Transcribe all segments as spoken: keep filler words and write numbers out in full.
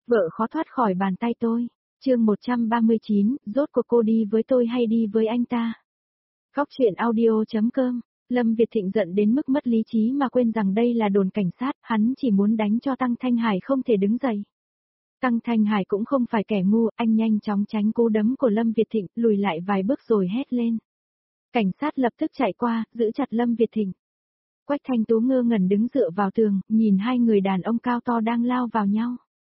Vợ khó thoát khỏi bàn tay tôi. Chương một trăm ba mươi chín, rốt cuộc cô đi với tôi hay đi với anh ta? Khóc chuyện audio.com. Lâm Việt Thịnh giận đến mức mất lý trí mà quên rằng đây là đồn cảnh sát, hắn chỉ muốn đánh cho Tăng Thanh Hải không thể đứng dậy. Tăng Thanh Hải cũng không phải kẻ ngu, anh nhanh chóng tránh cú đấm của Lâm Việt Thịnh, lùi lại vài bước rồi hét lên. Cảnh sát lập tức chạy qua, giữ chặt Lâm Việt Thịnh. Quách Thanh Tú ngơ ngẩn đứng dựa vào tường, nhìn hai người đàn ông cao to đang lao vào nhau.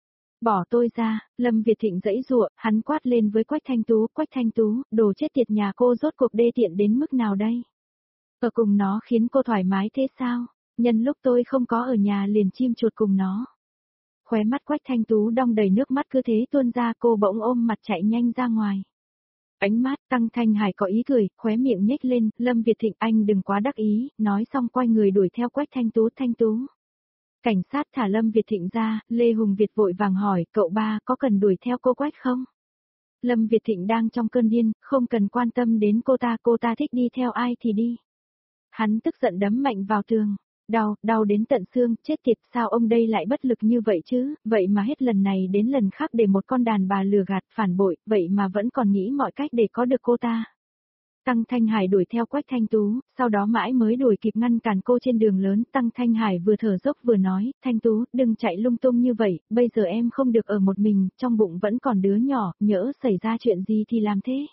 Bỏ tôi ra, Lâm Việt Thịnh giãy giụa, hắn quát lên với Quách Thanh Tú, Quách Thanh Tú, đồ chết tiệt nhà cô rốt cuộc đê tiện đến mức nào đây? Ở cùng nó khiến cô thoải mái thế sao? Nhân lúc tôi không có ở nhà liền chim chuột cùng nó. Khóe mắt Quách Thanh Tú đong đầy nước mắt cứ thế tuôn ra, cô bỗng ôm mặt chạy nhanh ra ngoài. Ánh mắt Tăng Thanh Hải có ý cười, khóe miệng nhếch lên, Lâm Việt Thịnh anh đừng quá đắc ý, nói xong quay người đuổi theo Quách Thanh Tú. Thanh Tú. Cảnh sát thả Lâm Việt Thịnh ra, Lê Hùng Việt vội vàng hỏi, cậu ba có cần đuổi theo cô Quách không? Lâm Việt Thịnh đang trong cơn điên, không cần quan tâm đến cô ta, cô ta thích đi theo ai thì đi. Hắn tức giận đấm mạnh vào tường. Đau, đau đến tận xương, chết tiệt, sao ông đây lại bất lực như vậy chứ, vậy mà hết lần này đến lần khác để một con đàn bà lừa gạt, phản bội, vậy mà vẫn còn nghĩ mọi cách để có được cô ta. Tăng Thanh Hải đuổi theo Quách Thanh Tú, sau đó mãi mới đuổi kịp ngăn cản cô trên đường lớn. Tăng Thanh Hải vừa thở dốc vừa nói, Thanh Tú, đừng chạy lung tung như vậy, bây giờ em không được ở một mình, trong bụng vẫn còn đứa nhỏ, nhỡ xảy ra chuyện gì thì làm thế.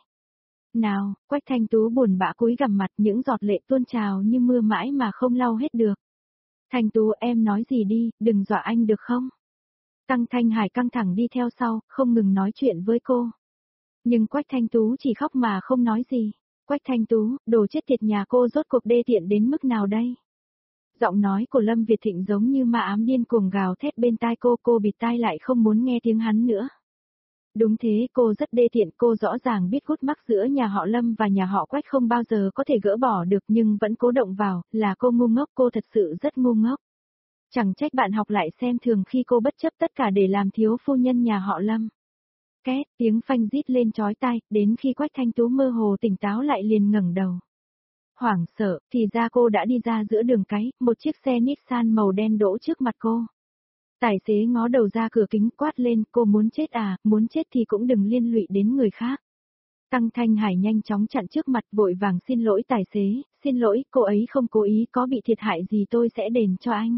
Nào, Quách Thanh Tú buồn bã cúi gằm mặt, những giọt lệ tuôn trào như mưa mãi mà không lau hết được. Thanh Tú em nói gì đi, đừng dọa anh được không? Tăng Thanh Hải căng thẳng đi theo sau, không ngừng nói chuyện với cô. Nhưng Quách Thanh Tú chỉ khóc mà không nói gì. Quách Thanh Tú, đồ chết tiệt nhà cô rốt cuộc đê tiện đến mức nào đây? Giọng nói của Lâm Việt Thịnh giống như ma ám điên cuồng gào thét bên tai cô, cô bịt tai lại không muốn nghe tiếng hắn nữa. Đúng thế, cô rất đê tiện, cô rõ ràng biết gút mắc giữa nhà họ Lâm và nhà họ Quách không bao giờ có thể gỡ bỏ được nhưng vẫn cố động vào, là cô ngu ngốc, cô thật sự rất ngu ngốc. Chẳng trách bạn học lại xem thường khi cô bất chấp tất cả để làm thiếu phu nhân nhà họ Lâm. Két, tiếng phanh rít lên chói tai, đến khi Quách Thanh Tú mơ hồ tỉnh táo lại liền ngẩng đầu. Hoảng sợ, thì ra cô đã đi ra giữa đường cái, một chiếc xe Nissan màu đen đỗ trước mặt cô. Tài xế ngó đầu ra cửa kính quát lên, cô muốn chết à, muốn chết thì cũng đừng liên lụy đến người khác. Tăng Thanh Hải nhanh chóng chặn trước mặt vội vàng xin lỗi tài xế, xin lỗi, cô ấy không cố ý, có bị thiệt hại gì tôi sẽ đền cho anh.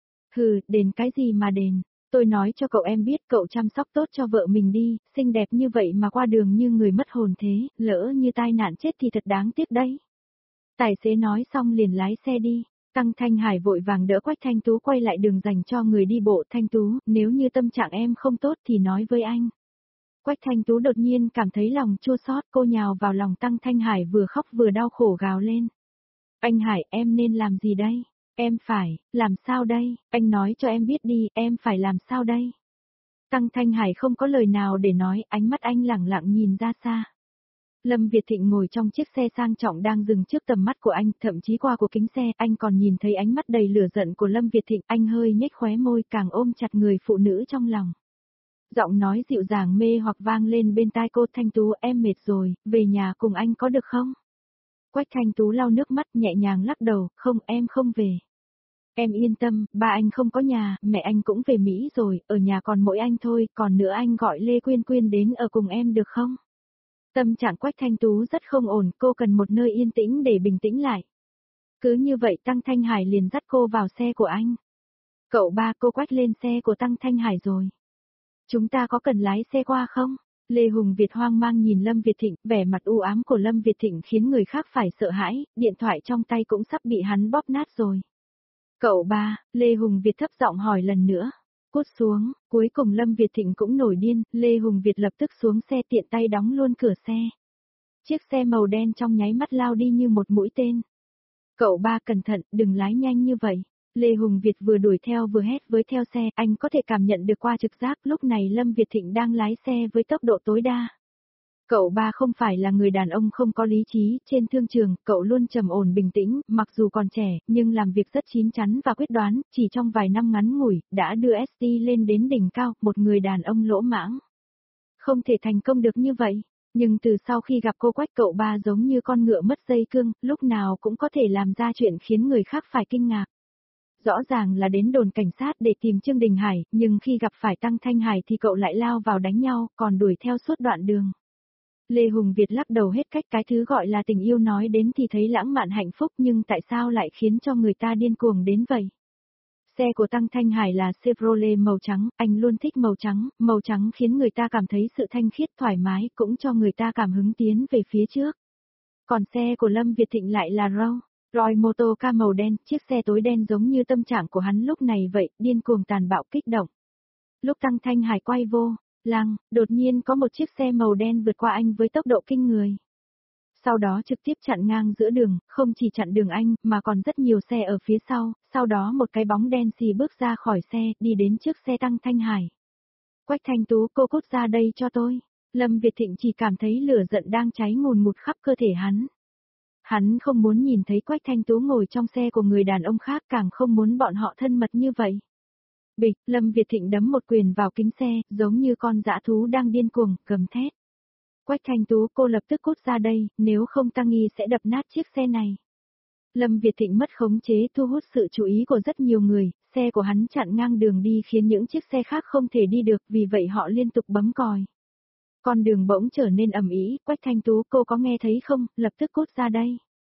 Hừ, đền cái gì mà đền, tôi nói cho cậu em biết cậu chăm sóc tốt cho vợ mình đi, xinh đẹp như vậy mà qua đường như người mất hồn thế, lỡ như tai nạn chết thì thật đáng tiếc đấy. Tài xế nói xong liền lái xe đi. Tăng Thanh Hải vội vàng đỡ Quách Thanh Tú quay lại đường dành cho người đi bộ. Thanh Tú, nếu như tâm trạng em không tốt thì nói với anh. Quách Thanh Tú đột nhiên cảm thấy lòng chua xót, cô nhào vào lòng Tăng Thanh Hải vừa khóc vừa đau khổ gào lên. Anh Hải, em nên làm gì đây? Em phải, làm sao đây? Anh nói cho em biết đi, em phải làm sao đây? Tăng Thanh Hải không có lời nào để nói, ánh mắt anh lẳng lặng nhìn ra xa. Lâm Việt Thịnh ngồi trong chiếc xe sang trọng đang dừng trước tầm mắt của anh, thậm chí qua của kính xe, anh còn nhìn thấy ánh mắt đầy lửa giận của Lâm Việt Thịnh, anh hơi nhếch khóe môi càng ôm chặt người phụ nữ trong lòng. Giọng nói dịu dàng mê hoặc vang lên bên tai cô, Thanh Tú em mệt rồi, về nhà cùng anh có được không? Quách Thanh Tú lau nước mắt nhẹ nhàng lắc đầu, không em không về. Em yên tâm, ba anh không có nhà, mẹ anh cũng về Mỹ rồi, ở nhà còn mỗi anh thôi, còn nữa anh gọi Lê Quyên Quyên đến ở cùng em được không? Tâm trạng Quách Thanh Tú rất không ổn, cô cần một nơi yên tĩnh để bình tĩnh lại. Cứ như vậy Tăng Thanh Hải liền dắt cô vào xe của anh. Cậu ba, cô Quách lên xe của Tăng Thanh Hải rồi. Chúng ta có cần lái xe qua không? Lê Hùng Việt hoang mang nhìn Lâm Việt Thịnh, vẻ mặt u ám của Lâm Việt Thịnh khiến người khác phải sợ hãi, điện thoại trong tay cũng sắp bị hắn bóp nát rồi. Cậu ba, Lê Hùng Việt thấp giọng hỏi lần nữa. Cút xuống, cuối cùng Lâm Việt Thịnh cũng nổi điên, Lê Hùng Việt lập tức xuống xe tiện tay đóng luôn cửa xe. Chiếc xe màu đen trong nháy mắt lao đi như một mũi tên. Cậu ba cẩn thận, đừng lái nhanh như vậy. Lê Hùng Việt vừa đuổi theo vừa hét với theo xe, anh có thể cảm nhận được qua trực giác lúc này Lâm Việt Thịnh đang lái xe với tốc độ tối đa. Cậu ba không phải là người đàn ông không có lý trí, trên thương trường, cậu luôn trầm ổn bình tĩnh, mặc dù còn trẻ, nhưng làm việc rất chín chắn và quyết đoán, chỉ trong vài năm ngắn ngủi, đã đưa ét tê lên đến đỉnh cao, một người đàn ông lỗ mãng. Không thể thành công được như vậy, nhưng từ sau khi gặp cô Quách cậu ba giống như con ngựa mất dây cương, lúc nào cũng có thể làm ra chuyện khiến người khác phải kinh ngạc. Rõ ràng là đến đồn cảnh sát để tìm Trương Đình Hải, nhưng khi gặp phải Tăng Thanh Hải thì cậu lại lao vào đánh nhau, còn đuổi theo suốt đoạn đường. Lê Hùng Việt lắc đầu hết cách, cái thứ gọi là tình yêu nói đến thì thấy lãng mạn hạnh phúc nhưng tại sao lại khiến cho người ta điên cuồng đến vậy? Xe của Tăng Thanh Hải là Chevrolet màu trắng, anh luôn thích màu trắng, màu trắng khiến người ta cảm thấy sự thanh khiết thoải mái, cũng cho người ta cảm hứng tiến về phía trước. Còn xe của Lâm Việt Thịnh lại là Rolls Royce Motorcar màu đen, chiếc xe tối đen giống như tâm trạng của hắn lúc này vậy, điên cuồng tàn bạo kích động. Lúc Tăng Thanh Hải quay vô lăng, đột nhiên có một chiếc xe màu đen vượt qua anh với tốc độ kinh người. Sau đó trực tiếp chặn ngang giữa đường, không chỉ chặn đường anh, mà còn rất nhiều xe ở phía sau, sau đó một cái bóng đen xì bước ra khỏi xe, đi đến trước xe Tăng Thanh Hải. Quách Thanh Tú, cô cút ra đây cho tôi. Lâm Việt Thịnh chỉ cảm thấy lửa giận đang cháy ngùn ngụt khắp cơ thể hắn. Hắn không muốn nhìn thấy Quách Thanh Tú ngồi trong xe của người đàn ông khác, càng không muốn bọn họ thân mật như vậy. Bịch, Lâm Việt Thịnh đấm một quyền vào kính xe, giống như con dã thú đang điên cuồng, gầm thét. Quách Thanh Tú, cô lập tức cút ra đây, nếu không ta nghi sẽ đập nát chiếc xe này. Lâm Việt Thịnh mất khống chế, thu hút sự chú ý của rất nhiều người, xe của hắn chặn ngang đường đi khiến những chiếc xe khác không thể đi được, vì vậy họ liên tục bấm còi. Con đường bỗng trở nên ầm ĩ, Quách Thanh Tú, cô có nghe thấy không, lập tức cút ra đây.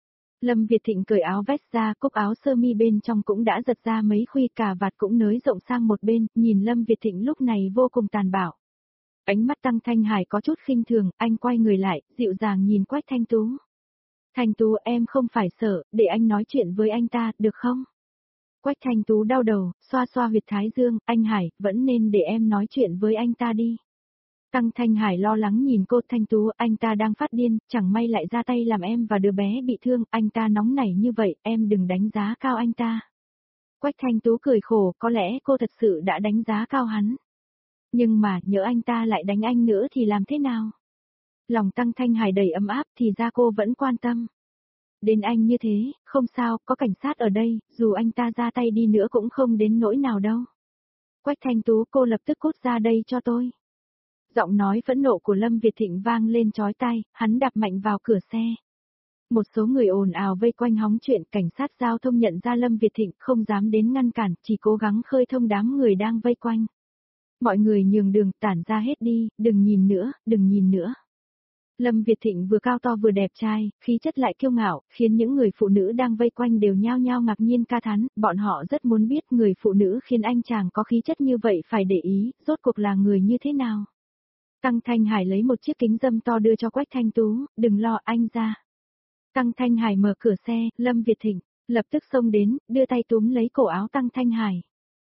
Lâm Việt Thịnh cởi áo vest ra, cúc áo sơ mi bên trong cũng đã giật ra mấy khuy, cà vạt cũng nới rộng sang một bên, nhìn Lâm Việt Thịnh lúc này vô cùng tàn bạo. Ánh mắt Tăng Thanh Hải có chút khinh thường, anh quay người lại, dịu dàng nhìn Quách Thanh Tú. Thanh Tú, em không phải sợ, để anh nói chuyện với anh ta, được không? Quách Thanh Tú đau đầu, xoa xoa huyệt thái dương, anh Hải, vẫn nên để em nói chuyện với anh ta đi. Tăng Thanh Hải lo lắng nhìn cô. Thanh Tú, anh ta đang phát điên, chẳng may lại ra tay làm em và đứa bé bị thương, anh ta nóng nảy như vậy, em đừng đánh giá cao anh ta. Quách Thanh Tú cười khổ, có lẽ cô thật sự đã đánh giá cao hắn. Nhưng mà, nhỡ anh ta lại đánh anh nữa thì làm thế nào? Lòng Tăng Thanh Hải đầy ấm áp, thì ra cô vẫn quan tâm. Đến anh như thế, không sao, có cảnh sát ở đây, dù anh ta ra tay đi nữa cũng không đến nỗi nào đâu. Quách Thanh Tú, cô lập tức cút ra đây cho tôi. Giọng nói phẫn nộ của Lâm Việt Thịnh vang lên chói tai, hắn đạp mạnh vào cửa xe. Một số người ồn ào vây quanh hóng chuyện, cảnh sát giao thông nhận ra Lâm Việt Thịnh không dám đến ngăn cản, chỉ cố gắng khơi thông đám người đang vây quanh. Mọi người nhường đường, tản ra hết đi, đừng nhìn nữa, đừng nhìn nữa. Lâm Việt Thịnh vừa cao to vừa đẹp trai, khí chất lại kiêu ngạo, khiến những người phụ nữ đang vây quanh đều nhao nhao ngạc nhiên ca thán, bọn họ rất muốn biết người phụ nữ khiến anh chàng có khí chất như vậy phải để ý, rốt cuộc là người như thế nào. Tăng Thanh Hải lấy một chiếc kính râm to đưa cho Quách Thanh Tú, đừng lo anh ra. Tăng Thanh Hải mở cửa xe, Lâm Việt Thịnh, lập tức xông đến, đưa tay túm lấy cổ áo Tăng Thanh Hải.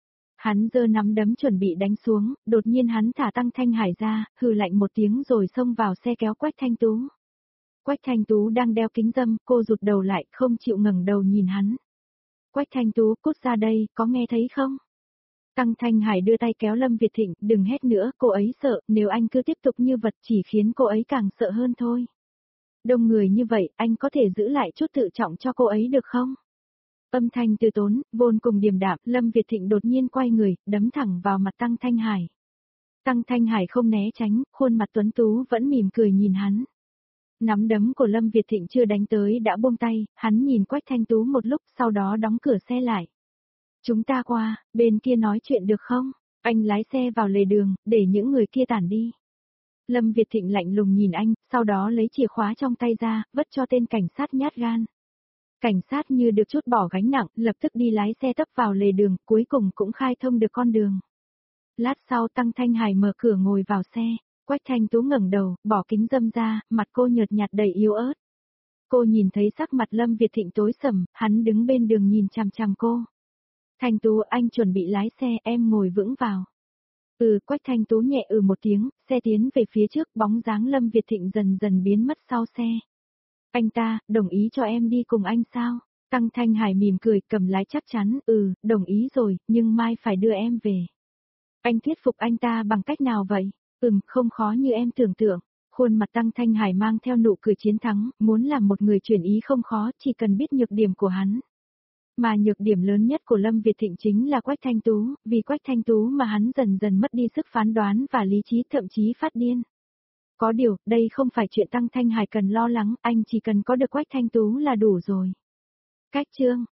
Hắn giơ nắm đấm chuẩn bị đánh xuống, đột nhiên hắn thả Tăng Thanh Hải ra, hừ lạnh một tiếng rồi xông vào xe kéo Quách Thanh Tú. Quách Thanh Tú đang đeo kính râm, cô rụt đầu lại, không chịu ngẩng đầu nhìn hắn. Quách Thanh Tú, cút ra đây, có nghe thấy không? Tăng Thanh Hải đưa tay kéo Lâm Việt Thịnh, đừng hét nữa, cô ấy sợ, nếu anh cứ tiếp tục như vật chỉ khiến cô ấy càng sợ hơn thôi. Đông người như vậy, anh có thể giữ lại chút tự trọng cho cô ấy được không? Âm thanh từ tốn, vốn cùng điềm đạm, Lâm Việt Thịnh đột nhiên quay người, đấm thẳng vào mặt Tăng Thanh Hải. Tăng Thanh Hải không né tránh, khuôn mặt tuấn tú vẫn mỉm cười nhìn hắn. Nắm đấm của Lâm Việt Thịnh chưa đánh tới đã buông tay, hắn nhìn Quách Thanh Tú một lúc, sau đó đóng cửa xe lại. Chúng ta qua, bên kia nói chuyện được không? Anh lái xe vào lề đường, để những người kia tản đi. Lâm Việt Thịnh lạnh lùng nhìn anh, sau đó lấy chìa khóa trong tay ra, vất cho tên cảnh sát nhát gan. Cảnh sát như được trút bỏ gánh nặng, lập tức đi lái xe tấp vào lề đường, cuối cùng cũng khai thông được con đường. Lát sau Tăng Thanh Hải mở cửa ngồi vào xe, Quách Thanh Tú ngẩng đầu, bỏ kính râm ra, mặt cô nhợt nhạt đầy yếu ớt. Cô nhìn thấy sắc mặt Lâm Việt Thịnh tối sầm, hắn đứng bên đường nhìn chằm chằm cô. Thanh Tú, anh chuẩn bị lái xe, em ngồi vững vào. Ừ, Quách Thanh Tú nhẹ ừ một tiếng, xe tiến về phía trước, bóng dáng Lâm Việt Thịnh dần dần biến mất sau xe. Anh ta, đồng ý cho em đi cùng anh sao? Tăng Thanh Hải mỉm cười, cầm lái chắc chắn, ừ, đồng ý rồi, nhưng mai phải đưa em về. Anh thuyết phục anh ta bằng cách nào vậy? Ừm, không khó như em tưởng tượng. Khuôn mặt Tăng Thanh Hải mang theo nụ cười chiến thắng, muốn làm một người chuyển ý không khó, chỉ cần biết nhược điểm của hắn. Mà nhược điểm lớn nhất của Lâm Việt Thịnh chính là Quách Thanh Tú, vì Quách Thanh Tú mà hắn dần dần mất đi sức phán đoán và lý trí, thậm chí phát điên. Có điều, đây không phải chuyện Tăng Thanh Hải cần lo lắng, anh chỉ cần có được Quách Thanh Tú là đủ rồi. Cách chương